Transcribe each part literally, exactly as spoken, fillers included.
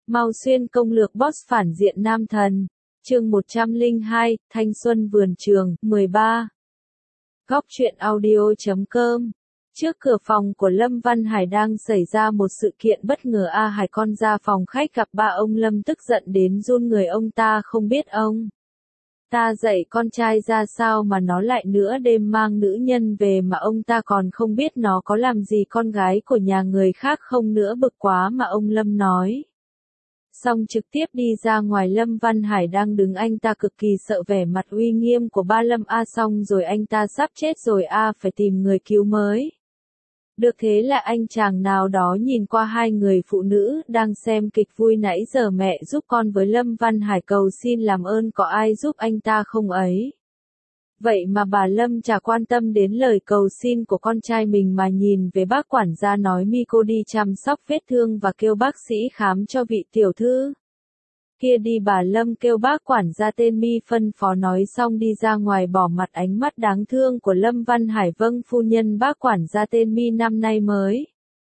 Mao Xuyên công lược boss phản diện nam thần. Chương một trăm lẻ hai, Thanh xuân vườn trường, mười ba. Góc truyện audio chấm com. Trước cửa phòng của Lâm Văn Hải đang xảy ra một sự kiện bất ngờ. A Hải con ra phòng khách gặp ba ông Lâm tức giận đến run người. Ông ta không biết ông ta dạy con trai ra sao mà nó lại nửa đêm mang nữ nhân về mà ông ta còn không biết nó có làm gì con gái của nhà người khác không nữa. Bực quá mà ông Lâm nói xong trực tiếp đi ra ngoài. Lâm Văn Hải đang đứng, anh ta cực kỳ sợ vẻ mặt uy nghiêm của ba Lâm. A xong rồi, anh ta sắp chết rồi. A phải tìm người cứu mới được. Thế là anh chàng nào đó nhìn qua hai người phụ nữ đang xem kịch vui nãy giờ. Mẹ giúp con với. Lâm Văn Hải cầu xin làm ơn có ai giúp anh ta không ấy. Vậy mà bà Lâm chả quan tâm đến lời cầu xin của con trai mình mà nhìn về bác quản gia nói mi cô đi chăm sóc vết thương và kêu bác sĩ khám cho vị tiểu thư kia đi. Bà Lâm kêu bác quản gia tên Mi phân phó nói xong đi ra ngoài, bỏ mặt ánh mắt đáng thương của Lâm Văn Hải. Vâng phu nhân. Bác quản gia tên Mi năm nay mới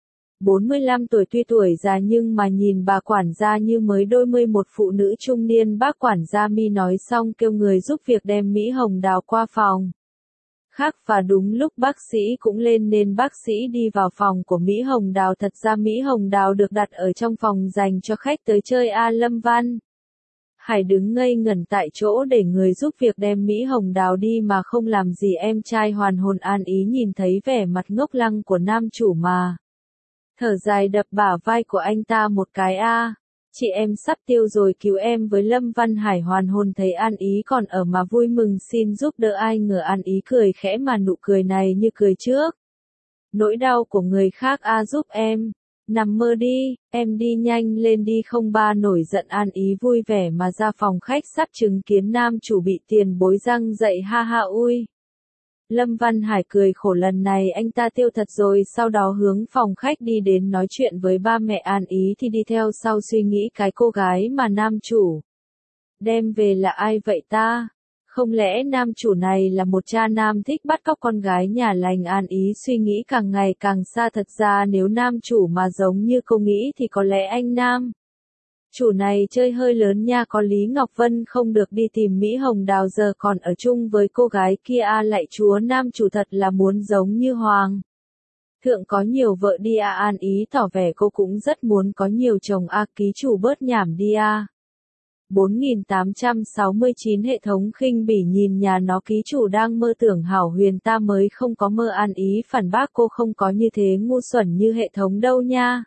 bốn mươi lăm tuổi, tuy tuổi già nhưng mà nhìn bà quản gia như mới đôi mươi. Một phụ nữ trung niên. Bác quản gia Mi nói xong kêu người giúp việc đem Mỹ Hồng Đào qua phòng khác, và đúng lúc bác sĩ cũng lên nên bác sĩ đi vào phòng của Mỹ Hồng Đào. Thật ra Mỹ Hồng Đào được đặt ở trong phòng dành cho khách tới chơi. A Lâm Văn Hải đứng ngây ngẩn tại chỗ để người giúp việc đem Mỹ Hồng Đào đi mà không làm gì. Em trai hoàn hồn an ý nhìn thấy vẻ mặt ngốc lăng của nam chủ mà thở dài đập bả vai của anh ta một cái. A, chị em sắp tiêu rồi, cứu em với. Lâm Văn Hải hoàn hồn thấy An Ý còn ở mà vui mừng xin giúp đỡ. Ai ngờ An Ý cười khẽ mà nụ cười này như cười trước nỗi đau của người khác. A giúp em, nằm mơ đi, em đi nhanh lên đi. Không ba nổi giận. An Ý vui vẻ mà ra phòng khách sắp chứng kiến nam chủ bị tiền bối răng dậy. Ha ha ui. Lâm Văn Hải cười khổ, lần này anh ta tiêu thật rồi. Sau đó hướng phòng khách đi đến nói chuyện với ba mẹ. An Ý thì đi theo sau suy nghĩ cái cô gái mà nam chủ đem về là ai vậy ta? Không lẽ nam chủ này là một cha nam thích bắt cóc con gái nhà lành? An Ý suy nghĩ càng ngày càng xa. Thật ra nếu nam chủ mà giống như cô nghĩ thì có lẽ anh nam chủ này chơi hơi lớn nha. Có Lý Ngọc Vân không được đi tìm Mỹ Hồng Đào, giờ còn ở chung với cô gái kia. A lạy chúa, nam chủ thật là muốn giống như hoàng thượng có nhiều vợ đi. A An Ý tỏ vẻ cô cũng rất muốn có nhiều chồng. A ký chủ bớt nhảm đi. A bốn nghìn tám trăm sáu mươi chín hệ thống khinh bỉ nhìn nhà nó. Ký chủ đang mơ tưởng hảo huyền, ta mới không có mơ. An Ý phản bác cô không có như thế ngu xuẩn như hệ thống đâu nha.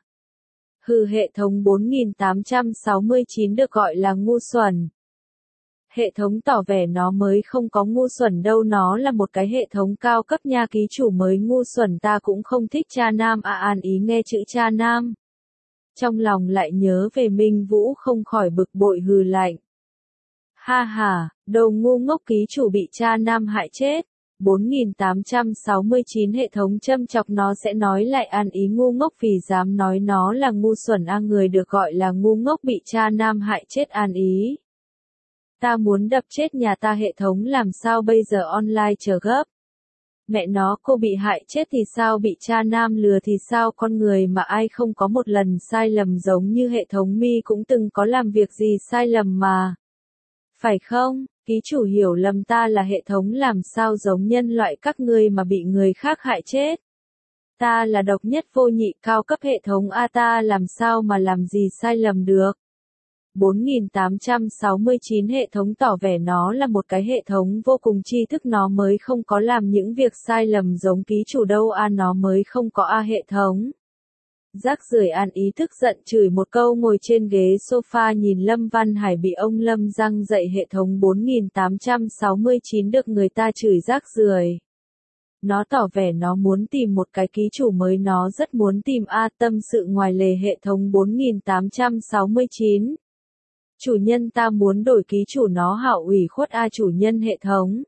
Hừ, hệ thống bốn nghìn tám trăm sáu mươi chín được gọi là ngu xuẩn. Hệ thống tỏ vẻ nó mới không có ngu xuẩn đâu, nó là một cái hệ thống cao cấp nha. Ký chủ mới ngu xuẩn, ta cũng không thích cha nam. A An Ý nghe chữ cha nam trong lòng lại nhớ về Minh Vũ, không khỏi bực bội hừ lạnh. Ha ha, đồ ngu ngốc, ký chủ bị cha nam hại chết. bốn nghìn tám trăm sáu mươi chín hệ thống châm chọc nó sẽ nói lại An Ý ngu ngốc vì dám nói nó là ngu xuẩn. A người được gọi là ngu ngốc bị cha nam hại chết. An Ý, ta muốn đập chết nhà ta. Hệ thống làm sao bây giờ, online chờ gấp. Mẹ nó, cô bị hại chết thì sao, bị cha nam lừa thì sao? Con người mà ai không có một lần sai lầm, giống như hệ thống Mi cũng từng có làm việc gì sai lầm mà. Phải không? Ký chủ hiểu lầm, ta là hệ thống làm sao giống nhân loại các ngươi mà bị người khác hại chết. Ta là độc nhất vô nhị cao cấp hệ thống. A ta làm sao mà làm gì sai lầm được. bốn nghìn tám trăm sáu mươi chín hệ thống tỏ vẻ nó là một cái hệ thống vô cùng tri thức, nó mới không có làm những việc sai lầm giống ký chủ đâu. A nó mới không có. A hệ thống rác rưởi. An Ý tức giận chửi một câu, ngồi trên ghế sofa nhìn Lâm Văn Hải bị ông Lâm răng dậy. Hệ thống bốn nghìn tám trăm sáu mươi chín được người ta chửi rác rưởi, nó tỏ vẻ nó muốn tìm một cái ký chủ mới, nó rất muốn tìm. A tâm sự ngoài lề. Hệ thống bốn nghìn tám trăm sáu mươi chín, chủ nhân ta muốn đổi ký chủ, nó hảo ủy khuất. A chủ nhân hệ thống.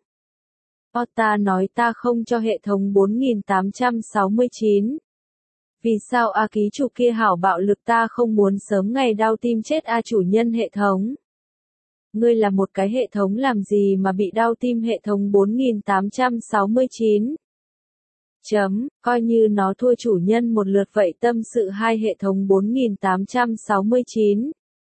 O ta nói ta không cho. Hệ thống bốn nghìn tám trăm sáu mươi chín. Vì sao? A ký chủ kia hảo bạo lực, ta không muốn sớm ngày đau tim chết. A chủ nhân hệ thống. Ngươi là một cái hệ thống làm gì mà bị đau tim? Hệ thống bốn nghìn tám trăm sáu mươi chín. Chấm, coi như nó thua chủ nhân một lượt vậy. Tâm sự hai. Hệ thống bốn nghìn tám trăm sáu mươi chín.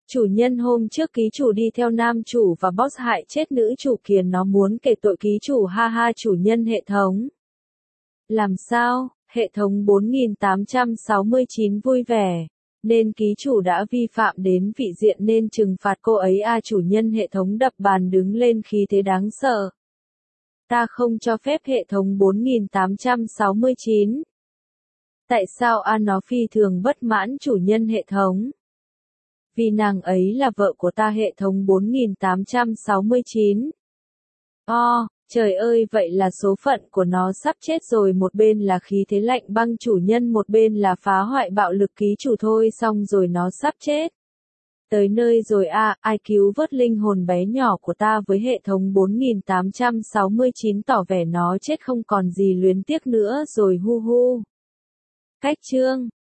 Chủ nhân hôm trước ký chủ đi theo nam chủ và boss hại chết nữ chủ kia, nó muốn kể tội ký chủ, ha ha. Chủ nhân hệ thống. Làm sao? Hệ thống bốn nghìn tám trăm sáu mươi chín vui vẻ. Nên ký chủ đã vi phạm đến vị diện nên trừng phạt cô ấy a. Chủ nhân hệ thống đập bàn đứng lên khí thế đáng sợ. Ta không cho phép. Hệ thống bốn nghìn tám trăm sáu mươi chín. Tại sao a? Nó phi thường bất mãn. Chủ nhân hệ thống. Vì nàng ấy là vợ của ta. Hệ thống bốn nghìn tám trăm sáu mươi chín. O, trời ơi, vậy là số phận của nó sắp chết rồi. Một bên là khí thế lạnh băng chủ nhân, một bên là phá hoại bạo lực ký chủ. Thôi xong rồi, nó sắp chết. Tới nơi rồi a, ai cứu vớt linh hồn bé nhỏ của ta với. Hệ thống bốn nghìn tám trăm sáu mươi chín tỏ vẻ nó chết không còn gì luyến tiếc nữa rồi, hu hu. Cách chương